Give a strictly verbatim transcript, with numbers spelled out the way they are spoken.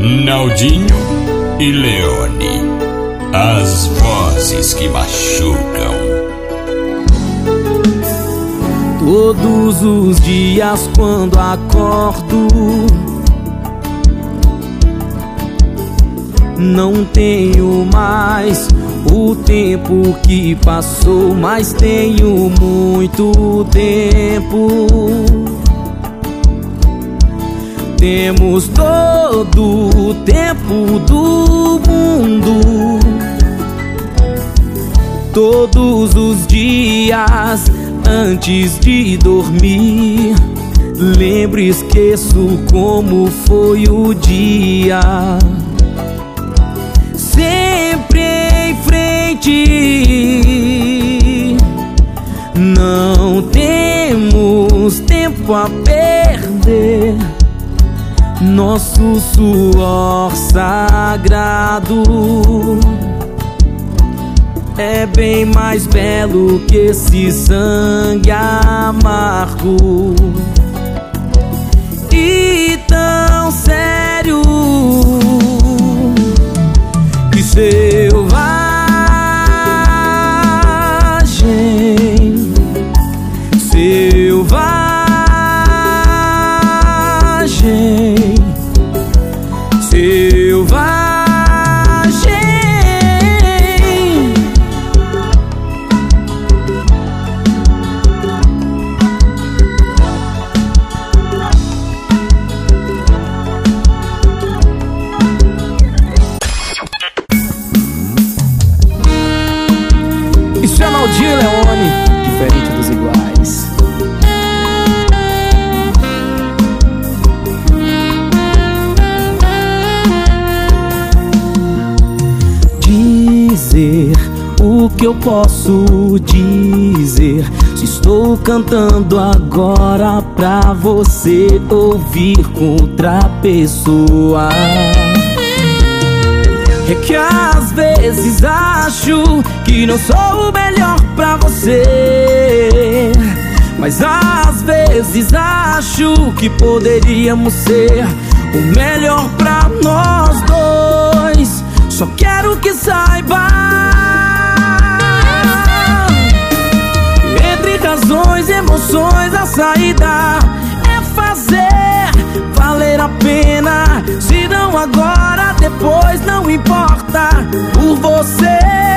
Naldinho e Leone, as vozes que machucam. Todos os dias quando acordo, não tenho mais o tempo que passou, mas tenho muito tempo. Temos todo o tempo do mundo. Todos os dias antes de dormir, lembro e esqueço como foi o dia. Sempre em frente, não temos tempo a perder. Nosso suor sagrado é bem mais belo que esse sangue amargo e tão sério que selvagem, selvagem, selvagem. Isso é Naldinho e Leone, diferente dos iguais. Dizer o que eu posso dizer, se estou cantando agora pra você ouvir com outra pessoa. É que às vezes acho que não sou o melhor pra você, mas às vezes acho que poderíamos ser o melhor pra nós dois. Só quero que saiba, entre razões e emoções, a saída é fazer valer a pena. Se não agora, depois não importa, por você